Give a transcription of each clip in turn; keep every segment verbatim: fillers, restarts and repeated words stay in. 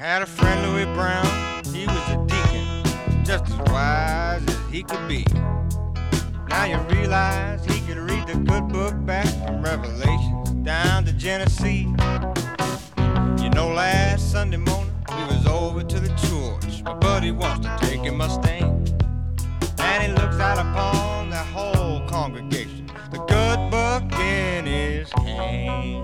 Had a friend, Louis Brown, he was a deacon, just as wise as he could be. Now you realize he could read the good book back from Revelations down to Genesee. You know, last Sunday morning we was over to the church. My buddy wants to take a Mustang, and he looks out upon the whole congregation, the good book in his hand.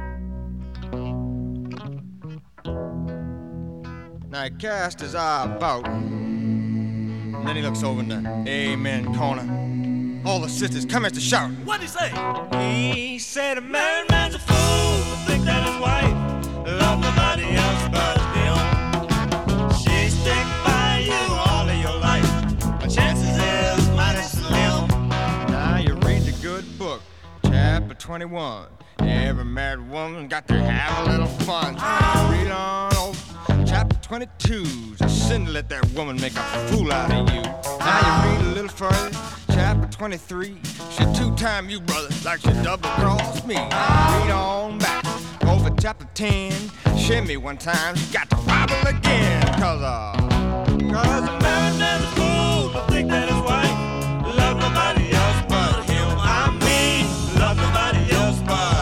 Now he cast his eye about, and then he looks over in the amen corner. All the sisters come to shout. What'd he say? He said a married man's a fool to think that his wife loved nobody else but him. She stick by you all of your life, but chances is mighty slim. Now you read the good book, chapter twenty-one. Every married woman got to have a little fun. Read on over chapter twenty-two. It's a sin to let that woman make a fool out of you. Now you read a little further, chapter twenty-three. She two-time you, brother, like she double-crossed me. Read on back over chapter ten. Shimmy one time, she got to wobble again. Cause, uh, cause a married man's a fool to think that his wife loved nobody else but him. I mean, loved nobody else but him.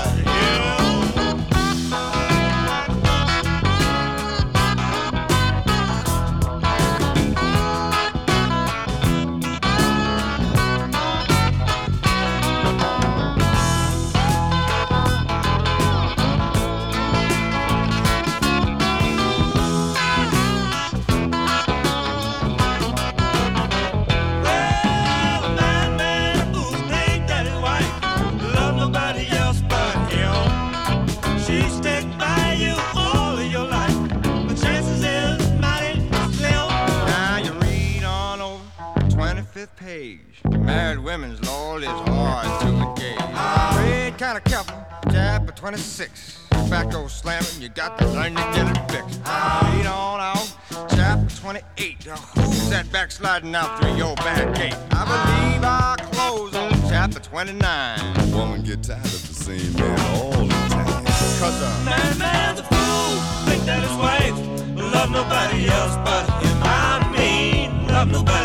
Page. Married women's law is hard to engage. Read kind of careful, chapter twenty-six. Tobacco slamming, you got to learn to get it fixed. Read on out, chapter twenty-eight. Who's that backsliding out through your back gate? I believe I'll close on chapter twenty-nine. Woman get tired of the same man all the time. Cause a married man's a fool, think that his wife love nobody else but him. I mean, love nobody